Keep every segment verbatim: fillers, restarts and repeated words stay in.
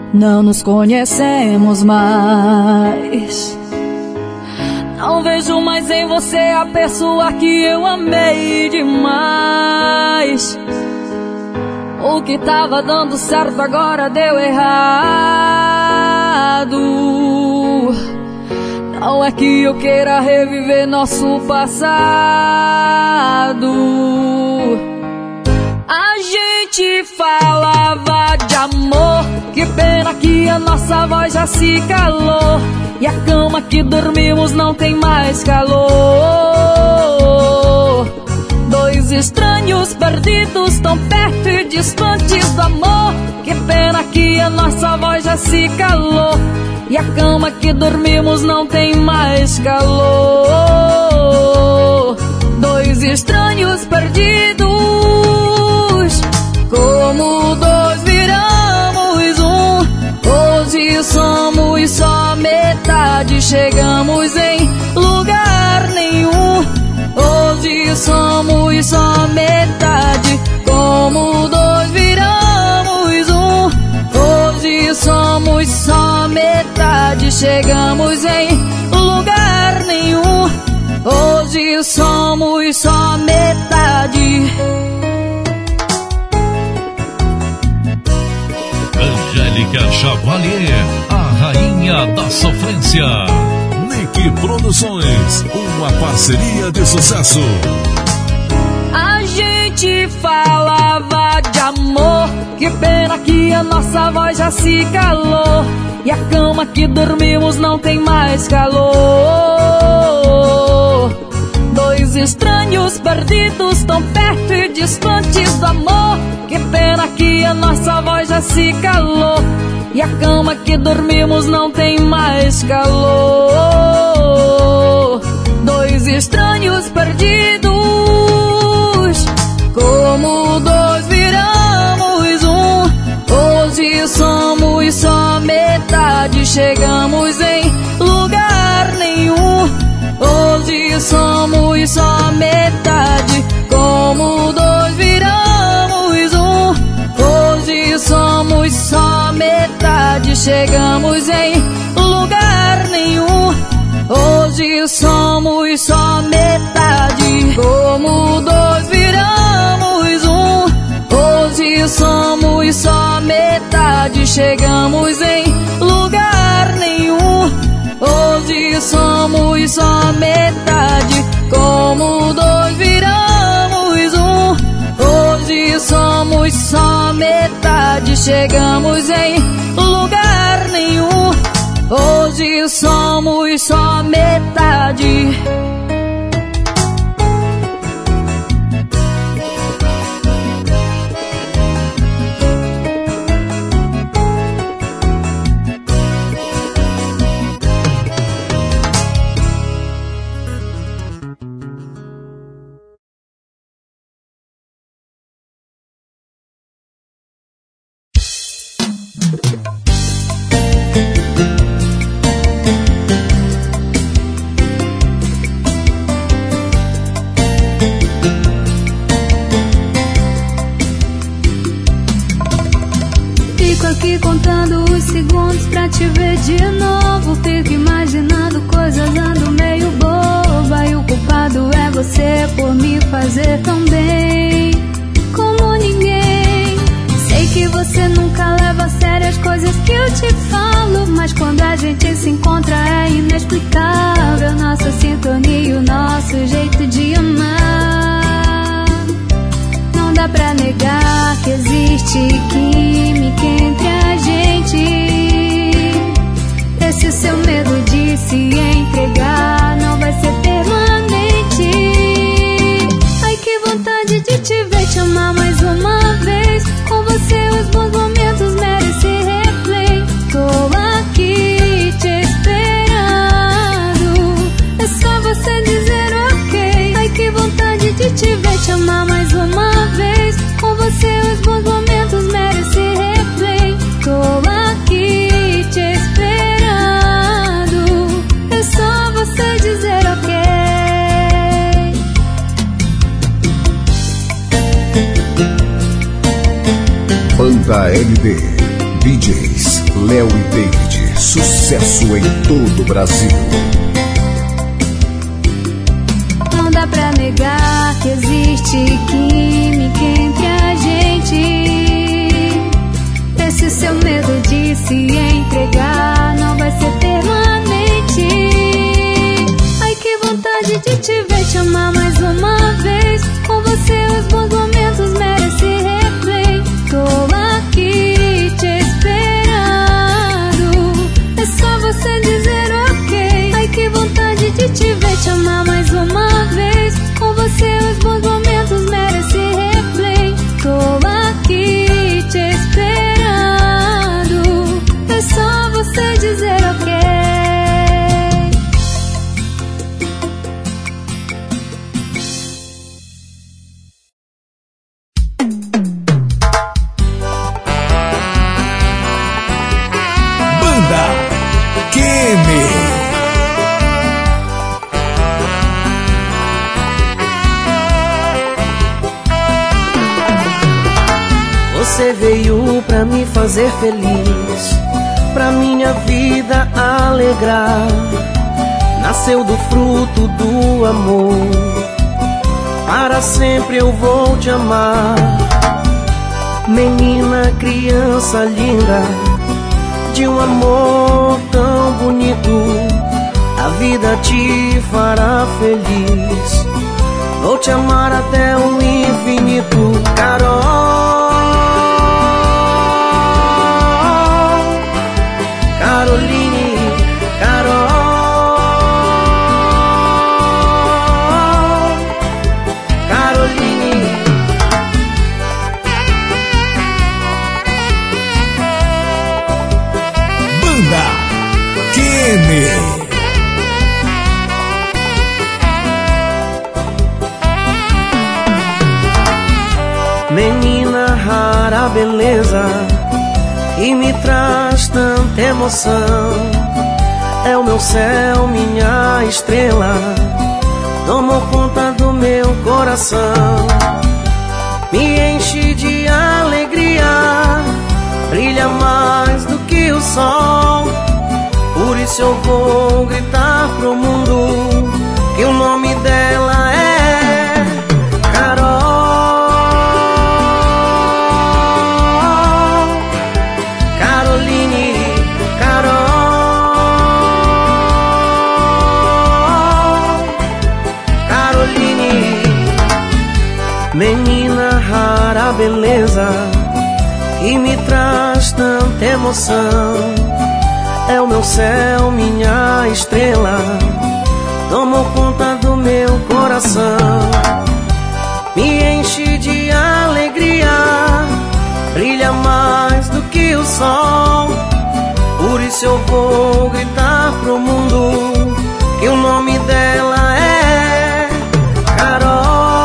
não nos conhecemos mais. Não vejo mais em você a pessoa que eu amei demais. O que tava dando certo agora deu errado. Não é que eu queira reviver nosso passado. A gente falava de amor, que pena que a nossa voz já se calou. E a cama que dormimos não tem mais calor. Dois estranhos perdidos tão perto e distantes do amor. Que pena que a nossa voz já se calou. E a cama que dormimos não tem mais calor. Dois estranhos perdidos, como dois viramos um. Hoje somos só metade, chegamos em lugar nenhum. Hoje somos só metade, como dois viramos um. Hoje somos só metade, chegamos em lugar nenhum. Hoje somos só metade. Angélica Chavalier, a rainha da sofrência. Nick Produções, uma parceria de sucesso. A gente falava de amor, que pena que a nossa voz já se calou. E a cama que dormimos não tem mais calor. Dois estranhos perdidos tão perto e distantes do amor. Que pena que a nossa voz já se calou. E a cama que dormimos não tem mais calor. Dois estranhos perdidos, como dois viramos um. Hoje somos só metade, chegamos em lugar nenhum. Hoje somos só metade, como dois viramos um. Hoje somos só metade, chegamos em lugar nenhum. Hoje somos só metade, como dois viramos um. Hoje somos só metade, chegamos em lugar nenhum. Hoje somos só metade, como dois viramos um. Hoje somos só metade, chegamos em lugar nenhum. Hoje somos só metade. Aqui contando os segundos pra te ver de novo. Fico imaginando coisas, ando meio boba. E o culpado é você por me fazer tão bem como ninguém. Sei que você nunca leva a sério as coisas que eu te falo, mas quando a gente se encontra é inexplicável nossa sintonia e o nosso jeito de amar. Não dá pra negar que existe química entre a gente. Esse seu medo de se entregar não vai ser permanente. Ai, que vontade de te ver, te amar mais uma vez. Com você os bons momentos merecem replay. Tô aqui te esperando, é só você dizer ok. Ai, que vontade de te ver, te amar mais uma vez. Com você os bons momentos merecem replay. Tô aqui te esperando, é só você dizer ok. Banda L D, D Js Léo e David, sucesso em todo o Brasil. Não dá pra negar que existe química entre a gente. Esse seu medo de se entregar não vai ser permanente. Ai, que vontade de te ver, te amar mais uma vez. Com você os bons momentos merecem replay. Tô aqui te esperando, é só você dizer ok. Ai, que vontade de te ver, te amar mais uma vez. Com você os bons momentos merecem replay. Tô aqui te esperando, é só você dizer ok. Banda Kene. Você veio pra me fazer feliz, pra minha vida alegrar. Nasceu do fruto do amor, para sempre eu vou te amar. Menina, criança linda, de um amor tão bonito, a vida te fará feliz. Vou te amar até o infinito, Carol. Caroline, Carol, Caroline. Banda Kene. Menina rara beleza, e me traz tanta emoção. É o meu céu, minha estrela, tomou conta do meu coração. Me enche de alegria, brilha mais do que o sol. Por isso eu vou gritar pro mundo que o nome dela é Carol. Menina rara beleza, que me traz tanta emoção. É o meu céu, minha estrela, tomou conta do meu coração. Me enche de alegria, brilha mais do que o sol. Por isso eu vou gritar pro mundo que o nome dela é Carol.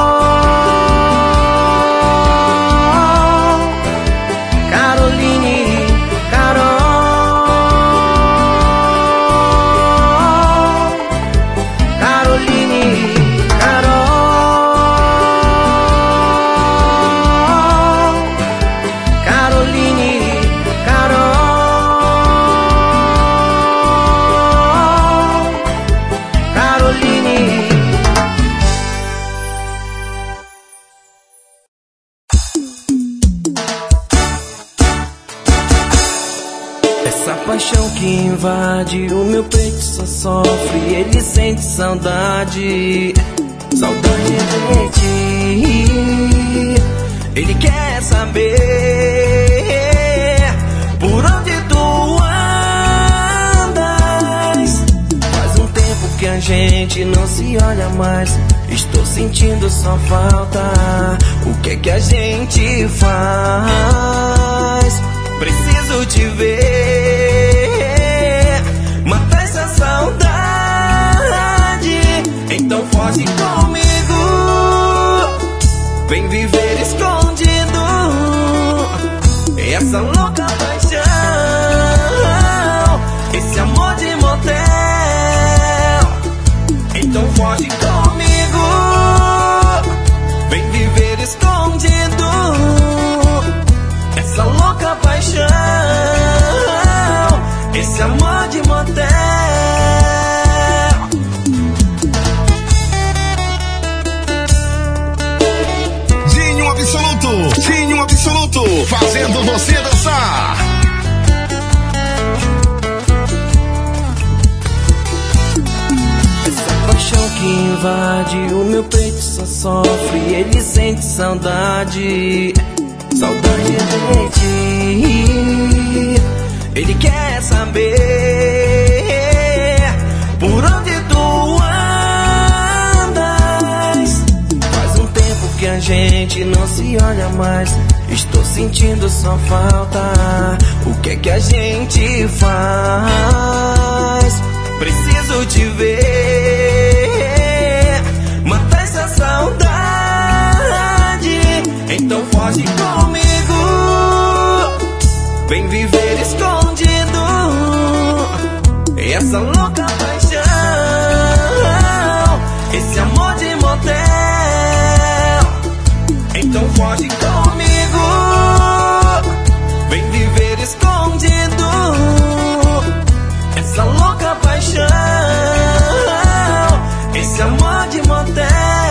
Invade o meu peito, só sofre, ele sente saudade. Saudade de ti. Ele quer saber por onde tu andas. Faz um tempo que a gente não se olha mais. Estou sentindo só falta. O que é que a gente faz? Preciso te ver, mata essa saudade. Então foge comigo, vem viver escondido essa louca paixão, esse amor de motel. Então foge comigo, vem viver escondido essa louca paixão. Absoluto, fazendo você dançar. Essa paixão que invade o meu peito só sofre, ele sente saudade. Saudade de ti. Ele quer saber por onde tu andas. Faz um tempo que a gente não se olha mais. Estou sentindo só falta. O que é que a gente faz? Preciso te ver, matar essa saudade. Então foge comigo, vem viver escondido essa louca paixão, esse amor de motel. Então foge comigo, vem viver escondido essa louca paixão, esse amor de motel.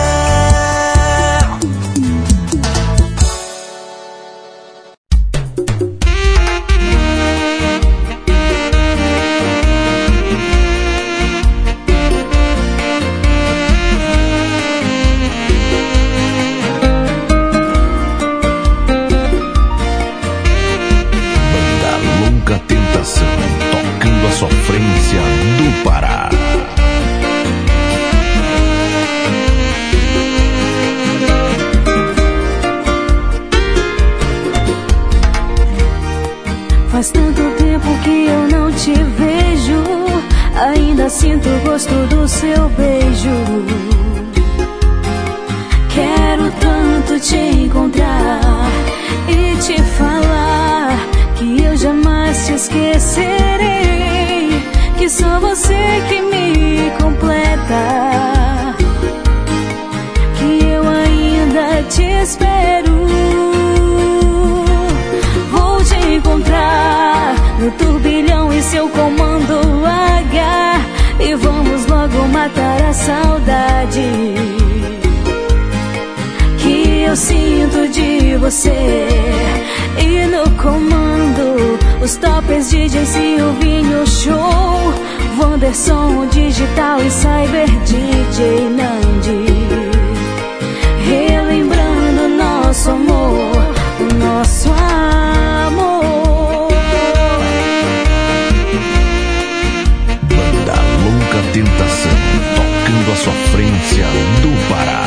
Sofrência do Pará. Faz tanto tempo que eu não te vejo, ainda sinto o gosto do seu beijo. Quero tanto te encontrar e te falar que eu jamais te esquecerei, que só você que me completa, que eu ainda te espero. Vou te encontrar no turbilhão e seu comando H, e vamos logo matar a saudade que eu sinto de você. E no comando, os tops D J Silvinho Show, Wanderson Digital e Cyber D J Nandi. Relembrando nosso amor, o nosso amor. Banda Louca Tentação, tocando a sofrência do Pará.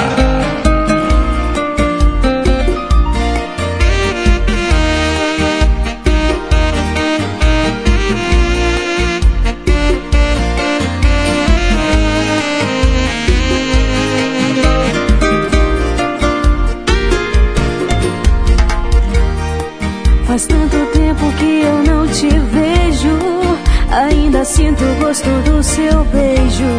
Faz tanto tempo que eu não te vejo, ainda sinto o gosto do seu beijo.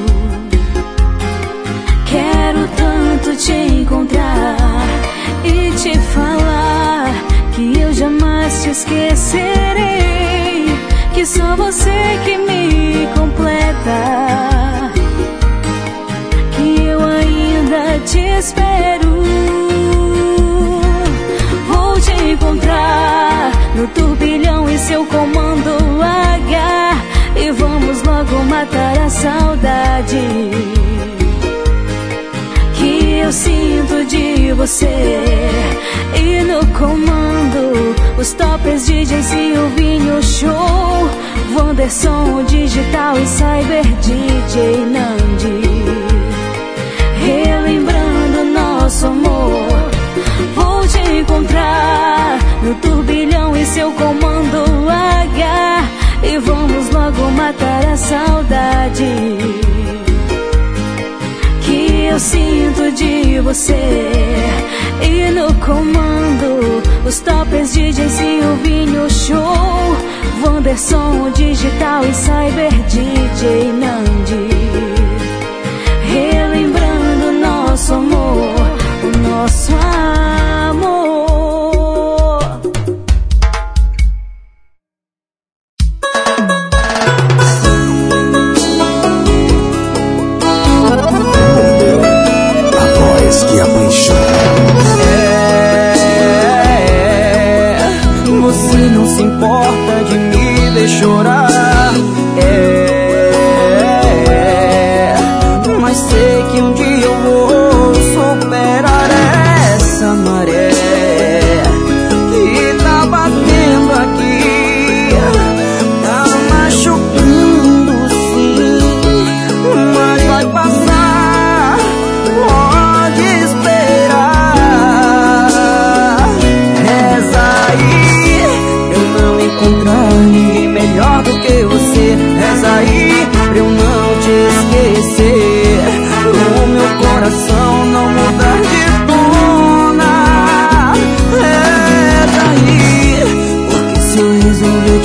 Quero tanto te encontrar e te falar que eu jamais te esquecerei, que só você que me completa, que eu ainda te espero. Vou te encontrar no turbilhão e seu comando H, e vamos logo matar a saudade que eu sinto de você. E no comando, os tops D J Silvinho Show, Wanderson Digital e Cyber D J Nandi. Relembrando nosso amor, vou te encontrar no turbilhão e seu comando H, e vamos logo matar a saudade que eu sinto de você. E no comando, os tops D J Silvinho Show, Wanderson Digital e Cyber D J Nandi. Relembrando nosso amor, o nosso amor. A voz que apaixona. É,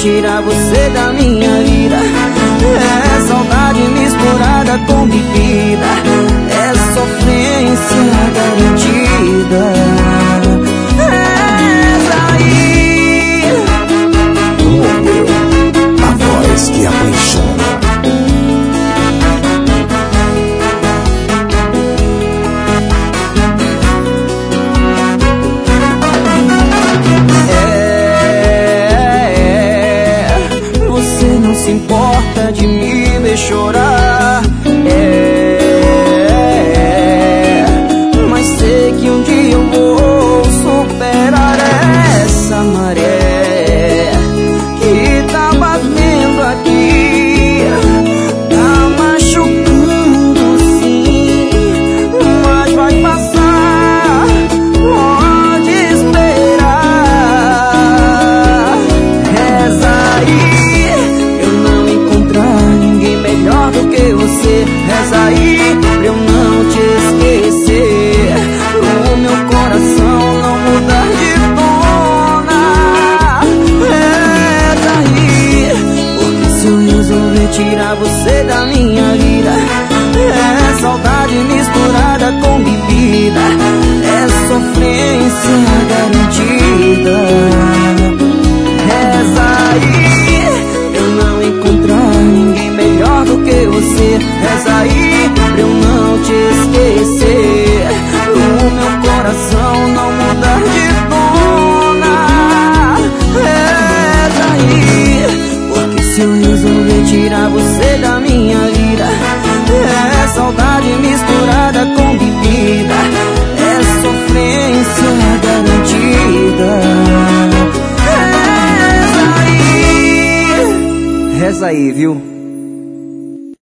tirar você da minha vida. É saudade misturada com bebida, é sofrência garantida. Reza aí. Romeu, a voz que apaixona. Se importa de me ver chorar, é, mas sei que um dia eu vou superar essa maré que tá batendo aqui, tá machucando sim, mas vai passar, pode esperar. Reza aí melhor do que você, reza aí pra eu não te esquecer, pro meu coração não mudar de dona. Reza aí, porque se eu resolver tirar você da minha vida, é saudade misturada com bebida, é sofrência garantida. Reza aí, eu não encontrar ninguém melhor do que você, reza aí pra eu não te esquecer, o meu coração não mudar de dona. Reza aí, porque se eu resolver tirar você da minha vida, é saudade misturada com bebida, é sofrência garantida. Reza aí, reza aí, viu?